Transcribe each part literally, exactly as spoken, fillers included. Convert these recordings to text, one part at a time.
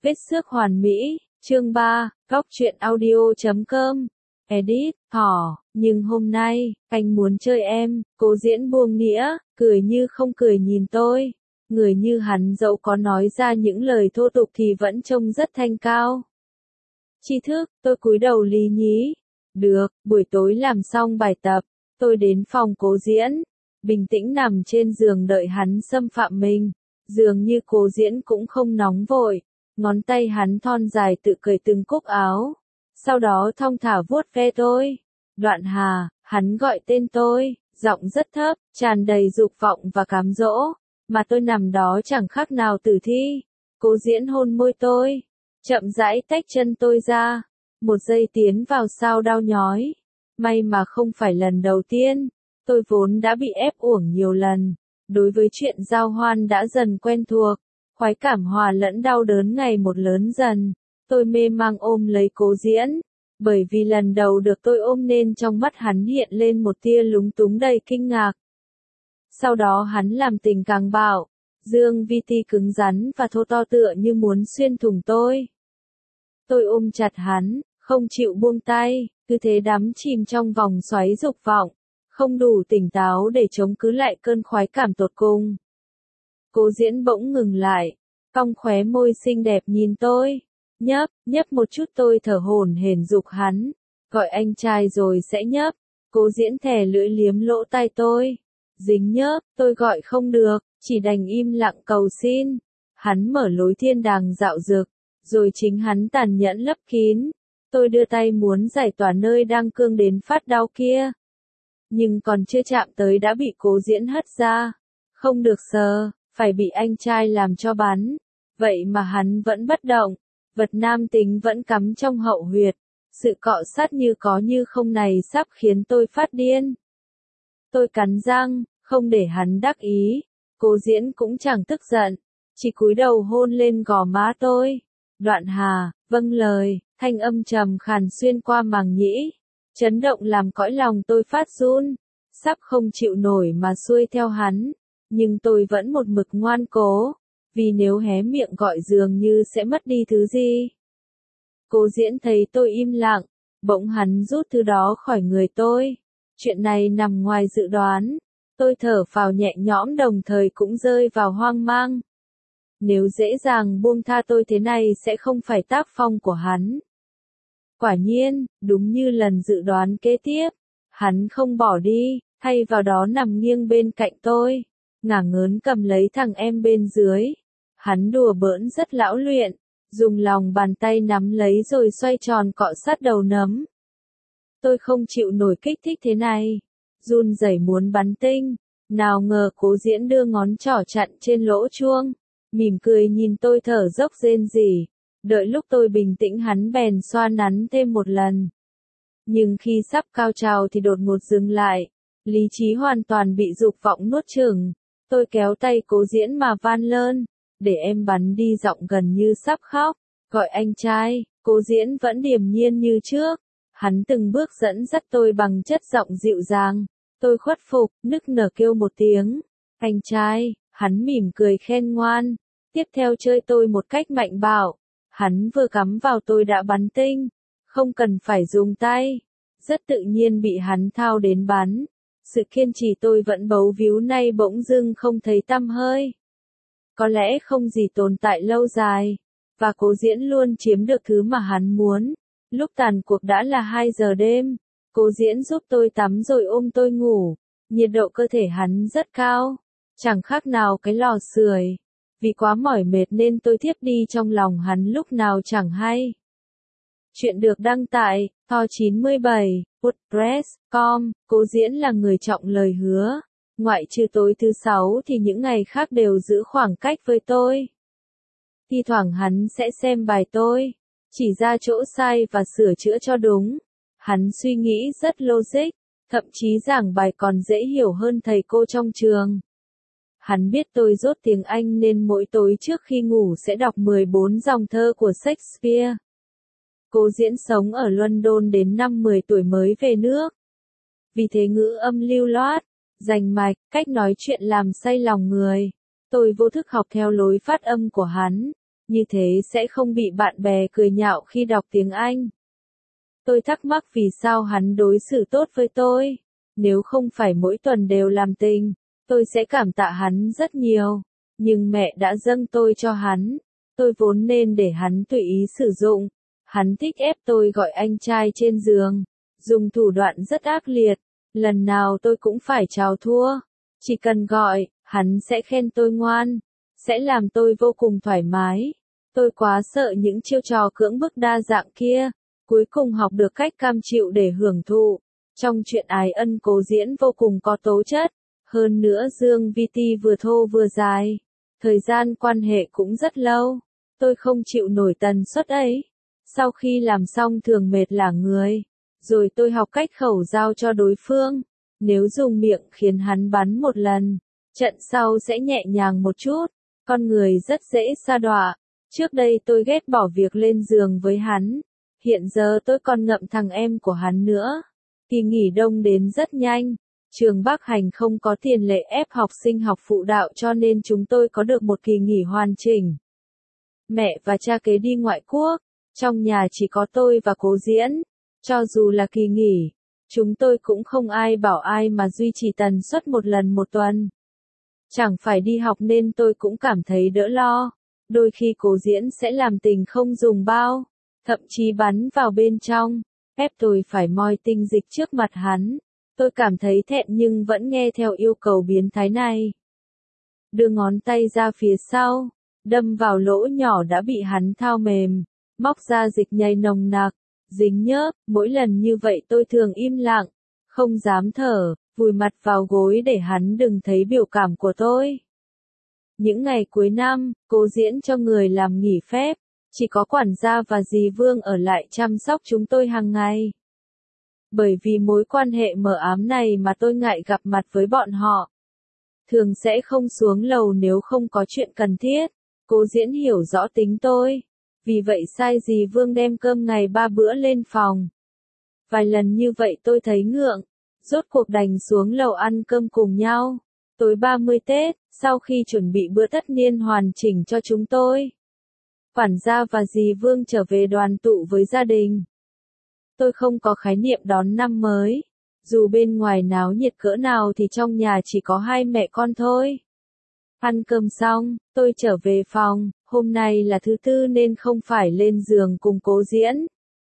Vết xước hoàn mỹ, chương ba, góc truyện audio chấm com, edit, thỏ, nhưng hôm nay, anh muốn chơi em, Cố Diễn buông nĩa, cười như không cười nhìn tôi. Người như hắn dẫu có nói ra những lời thô tục thì vẫn trông rất thanh cao. Tri thức, tôi cúi đầu lý nhí. Được, buổi tối làm xong bài tập, tôi đến phòng Cố Diễn, bình tĩnh nằm trên giường đợi hắn xâm phạm mình. Dường như Cố Diễn cũng không nóng vội, ngón tay hắn thon dài tự cởi từng cúc áo, sau đó thong thả vuốt ve tôi. Đoạn Hà, hắn gọi tên tôi, giọng rất thấp, tràn đầy dục vọng và cám dỗ, mà tôi nằm đó chẳng khác nào tử thi. Cố Diễn hôn môi tôi, chậm rãi tách chân tôi ra, một giây tiến vào sao đau nhói. May mà không phải lần đầu tiên, tôi vốn đã bị ép uổng nhiều lần. Đối với chuyện giao hoan đã dần quen thuộc, khoái cảm hòa lẫn đau đớn ngày một lớn dần. Tôi mê mang ôm lấy Cố Diễn, bởi vì lần đầu được tôi ôm nên trong mắt hắn hiện lên một tia lúng túng đầy kinh ngạc. Sau đó hắn làm tình càng bạo, dương vi ti cứng rắn và thô to tựa như muốn xuyên thủng tôi. Tôi ôm chặt hắn, không chịu buông tay, cứ thế đắm chìm trong vòng xoáy dục vọng, không đủ tỉnh táo để chống cứ lại cơn khoái cảm tột cùng. Cố Diễn bỗng ngừng lại, cong khóe môi xinh đẹp nhìn tôi, nhấp, nhấp một chút. Tôi thở hổn hển giục hắn, gọi anh trai rồi sẽ nhấp. Cố Diễn thè lưỡi liếm lỗ tai tôi, dính nhấp, tôi gọi không được, chỉ đành im lặng cầu xin. Hắn mở lối thiên đàng dạo dực, rồi chính hắn tàn nhẫn lấp kín. Tôi đưa tay muốn giải tỏa nơi đang cương đến phát đau kia, nhưng còn chưa chạm tới đã bị Cố Diễn hất ra. Không được sờ, phải bị anh trai làm cho bắn. Vậy mà hắn vẫn bất động, vật nam tính vẫn cắm trong hậu huyệt. Sự cọ sát như có như không này sắp khiến tôi phát điên. Tôi cắn răng, không để hắn đắc ý. Cố Diễn cũng chẳng tức giận, chỉ cúi đầu hôn lên gò má tôi. Đoạn Hà, vâng lời, thanh âm trầm khàn xuyên qua màng nhĩ, chấn động làm cõi lòng tôi phát run, sắp không chịu nổi mà xuôi theo hắn. Nhưng tôi vẫn một mực ngoan cố, vì nếu hé miệng gọi dường như sẽ mất đi thứ gì. Cố Diễn thấy tôi im lặng, bỗng hắn rút thứ đó khỏi người tôi. Chuyện này nằm ngoài dự đoán. Tôi thở phào nhẹ nhõm đồng thời cũng rơi vào hoang mang. Nếu dễ dàng buông tha tôi thế này sẽ không phải tác phong của hắn. Quả nhiên, đúng như lần dự đoán kế tiếp, hắn không bỏ đi, thay vào đó nằm nghiêng bên cạnh tôi, ngả ngớn cầm lấy thằng em bên dưới. Hắn đùa bỡn rất lão luyện, dùng lòng bàn tay nắm lấy rồi xoay tròn cọ sát đầu nấm. Tôi không chịu nổi kích thích thế này, run rẩy muốn bắn tinh. Nào ngờ Cố Diễn đưa ngón trỏ chặn trên lỗ chuông, mỉm cười nhìn tôi thở dốc rên rỉ. Đợi lúc tôi bình tĩnh hắn bèn xoa nắn thêm một lần. Nhưng khi sắp cao trào thì đột ngột dừng lại, lý trí hoàn toàn bị dục vọng nuốt chửng. Tôi kéo tay Cố Diễn mà van lơn, để em bắn đi, giọng gần như sắp khóc. Gọi anh trai. Cố Diễn vẫn điềm nhiên như trước. Hắn từng bước dẫn dắt tôi bằng chất giọng dịu dàng. Tôi khuất phục, nức nở kêu một tiếng. Anh trai. Hắn mỉm cười khen ngoan. Tiếp theo chơi tôi một cách mạnh bạo. Hắn vừa cắm vào tôi đã bắn tinh, không cần phải dùng tay. Rất tự nhiên bị hắn thao đến bắn. Sự kiên trì tôi vẫn bấu víu nay bỗng dưng không thấy tăm hơi. Có lẽ không gì tồn tại lâu dài, và Cố Diễn luôn chiếm được thứ mà hắn muốn. Lúc tàn cuộc đã là hai giờ đêm, Cố Diễn giúp tôi tắm rồi ôm tôi ngủ. Nhiệt độ cơ thể hắn rất cao, chẳng khác nào cái lò sưởi. Vì quá mỏi mệt nên tôi thiếp đi trong lòng hắn lúc nào chẳng hay. Chuyện được đăng tại Tho chín mươi bảy, WordPress chấm com. Cố Diễn là người trọng lời hứa. Ngoại trừ tối thứ sáu thì những ngày khác đều giữ khoảng cách với tôi. Thi thoảng hắn sẽ xem bài tôi, chỉ ra chỗ sai và sửa chữa cho đúng. Hắn suy nghĩ rất logic, thậm chí giảng bài còn dễ hiểu hơn thầy cô trong trường. Hắn biết tôi dốt tiếng Anh nên mỗi tối trước khi ngủ sẽ đọc mười bốn dòng thơ của Shakespeare. Cố Diễn sống ở London đến năm mười tuổi mới về nước. Vì thế ngữ âm lưu loát, rành mạch, cách nói chuyện làm say lòng người. Tôi vô thức học theo lối phát âm của hắn, như thế sẽ không bị bạn bè cười nhạo khi đọc tiếng Anh. Tôi thắc mắc vì sao hắn đối xử tốt với tôi. Nếu không phải mỗi tuần đều làm tình, tôi sẽ cảm tạ hắn rất nhiều. Nhưng mẹ đã dâng tôi cho hắn. Tôi vốn nên để hắn tùy ý sử dụng. Hắn thích ép tôi gọi anh trai trên giường. Dùng thủ đoạn rất ác liệt. Lần nào tôi cũng phải chào thua. Chỉ cần gọi, hắn sẽ khen tôi ngoan. Sẽ làm tôi vô cùng thoải mái. Tôi quá sợ những chiêu trò cưỡng bức đa dạng kia. Cuối cùng học được cách cam chịu để hưởng thụ. Trong chuyện ái ân Cố Diễn vô cùng có tố chất. Hơn nữa Dương Vi Ti vừa thô vừa dài. Thời gian quan hệ cũng rất lâu. Tôi không chịu nổi tần suất ấy. Sau khi làm xong thường mệt lả người. Rồi tôi học cách khẩu giao cho đối phương. Nếu dùng miệng khiến hắn bắn một lần, trận sau sẽ nhẹ nhàng một chút. Con người rất dễ sa đọa. Trước đây tôi ghét bỏ việc lên giường với hắn. Hiện giờ tôi còn ngậm thằng em của hắn nữa. Kỳ nghỉ đông đến rất nhanh. Trường Bắc Hành không có tiền lệ ép học sinh học phụ đạo cho nên chúng tôi có được một kỳ nghỉ hoàn chỉnh. Mẹ và cha kế đi ngoại quốc. Trong nhà chỉ có tôi và Cố Diễn. Cho dù là kỳ nghỉ, chúng tôi cũng không ai bảo ai mà duy trì tần suất một lần một tuần. Chẳng phải đi học nên tôi cũng cảm thấy đỡ lo. Đôi khi Cố Diễn sẽ làm tình không dùng bao, thậm chí bắn vào bên trong, ép tôi phải moi tinh dịch trước mặt hắn. Tôi cảm thấy thẹn nhưng vẫn nghe theo yêu cầu biến thái này. Đưa ngón tay ra phía sau, đâm vào lỗ nhỏ đã bị hắn thao mềm, móc ra dịch nhầy nồng nặc, dính nhớp. Mỗi lần như vậy tôi thường im lặng, không dám thở, vùi mặt vào gối để hắn đừng thấy biểu cảm của tôi. Những ngày cuối năm, Cố Diễn cho người làm nghỉ phép, chỉ có quản gia và dì Vương ở lại chăm sóc chúng tôi hàng ngày. Bởi vì mối quan hệ mờ ám này mà tôi ngại gặp mặt với bọn họ. Thường sẽ không xuống lầu nếu không có chuyện cần thiết. Cố Diễn hiểu rõ tính tôi. Vì vậy sai dì Vương đem cơm ngày ba bữa lên phòng. Vài lần như vậy tôi thấy ngượng. Rốt cuộc đành xuống lầu ăn cơm cùng nhau. Tối ba mươi Tết, sau khi chuẩn bị bữa tất niên hoàn chỉnh cho chúng tôi, quản gia và dì Vương trở về đoàn tụ với gia đình. Tôi không có khái niệm đón năm mới. Dù bên ngoài náo nhiệt cỡ nào thì trong nhà chỉ có hai mẹ con thôi. Ăn cơm xong, tôi trở về phòng. Hôm nay là thứ tư nên không phải lên giường cùng Cố Diễn.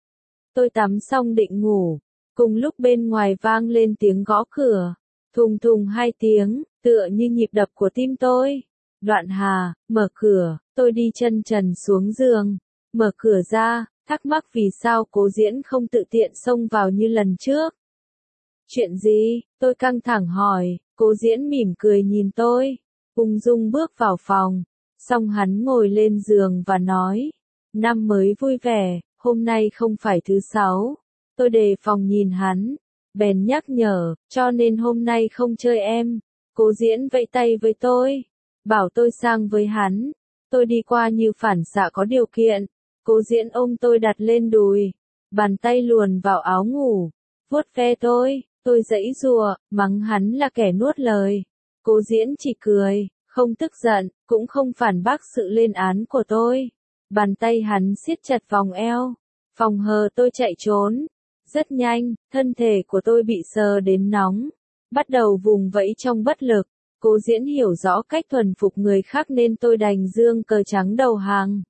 Tôi tắm xong định ngủ. Cùng lúc bên ngoài vang lên tiếng gõ cửa. Thùng thùng hai tiếng, tựa như nhịp đập của tim tôi. Đoạn Hà, mở cửa. Tôi đi chân trần xuống giường. Mở cửa ra, thắc mắc vì sao Cố Diễn không tự tiện xông vào như lần trước. Chuyện gì? Tôi căng thẳng hỏi. Cố Diễn mỉm cười nhìn tôi. Ung dung bước vào phòng. Xong hắn ngồi lên giường và nói. Năm mới vui vẻ, hôm nay không phải thứ sáu. Tôi đề phòng nhìn hắn. Bèn nhắc nhở, cho nên hôm nay không chơi em. Cố Diễn vẫy tay với tôi. Bảo tôi sang với hắn. Tôi đi qua như phản xạ có điều kiện. Cố Diễn ôm tôi đặt lên đùi. Bàn tay luồn vào áo ngủ. Vuốt ve tôi. Tôi giãy giụa, mắng hắn là kẻ nuốt lời. Cố Diễn chỉ cười, không tức giận, cũng không phản bác sự lên án của tôi. Bàn tay hắn siết chặt vòng eo. Phòng hờ tôi chạy trốn. Rất nhanh, thân thể của tôi bị sờ đến nóng. Bắt đầu vùng vẫy trong bất lực. Cố Diễn hiểu rõ cách thuần phục người khác nên tôi đành giương cờ trắng đầu hàng.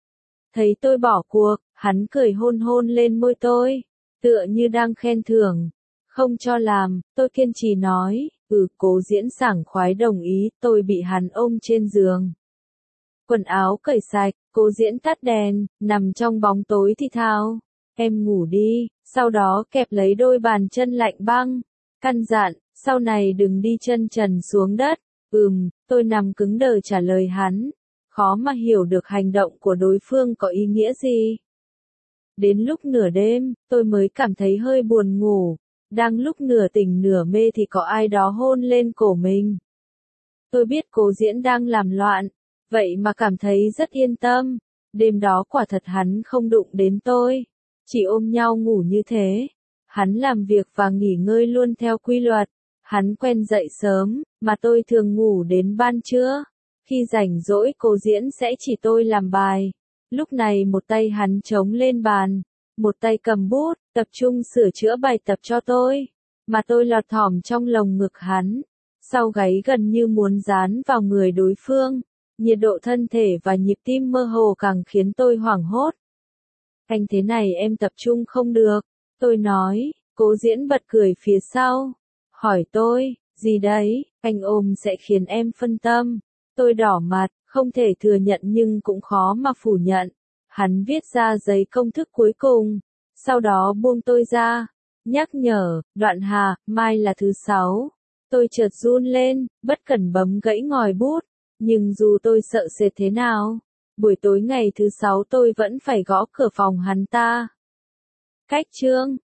Thấy tôi bỏ cuộc, hắn cười hôn hôn lên môi tôi. Tựa như đang khen thưởng. Không cho làm, tôi kiên trì nói. Ừ, Cố Diễn sảng khoái đồng ý. Tôi bị hắn ôm trên giường. Quần áo cởi sạch, Cố Diễn tắt đèn, nằm trong bóng tối thì thào. Em ngủ đi, sau đó kẹp lấy đôi bàn chân lạnh băng. Căn dặn, sau này đừng đi chân trần xuống đất. Ừm, tôi nằm cứng đờ trả lời hắn. Khó mà hiểu được hành động của đối phương có ý nghĩa gì. Đến lúc nửa đêm, tôi mới cảm thấy hơi buồn ngủ. Đang lúc nửa tỉnh nửa mê thì có ai đó hôn lên cổ mình. Tôi biết Cố Diễn đang làm loạn, vậy mà cảm thấy rất yên tâm. Đêm đó quả thật hắn không đụng đến tôi, chỉ ôm nhau ngủ như thế. Hắn làm việc và nghỉ ngơi luôn theo quy luật. Hắn quen dậy sớm, mà tôi thường ngủ đến ban trưa. Khi rảnh rỗi Cố Diễn sẽ chỉ tôi làm bài. Lúc này một tay hắn chống lên bàn, một tay cầm bút, tập trung sửa chữa bài tập cho tôi. Mà tôi lọt thỏm trong lồng ngực hắn, sau gáy gần như muốn dán vào người đối phương. Nhiệt độ thân thể và nhịp tim mơ hồ càng khiến tôi hoảng hốt. Anh thế này em tập trung không được, tôi nói. Cố Diễn bật cười phía sau, hỏi tôi, gì đấy, anh ôm sẽ khiến em phân tâm. Tôi đỏ mặt, không thể thừa nhận nhưng cũng khó mà phủ nhận. Hắn viết ra giấy công thức cuối cùng, sau đó buông tôi ra, nhắc nhở, Đoạn Hà, mai là thứ sáu. Tôi chợt run lên, bất cẩn bấm gãy ngòi bút, nhưng dù tôi sợ sệt thế nào, buổi tối ngày thứ sáu tôi vẫn phải gõ cửa phòng hắn ta. Cách chương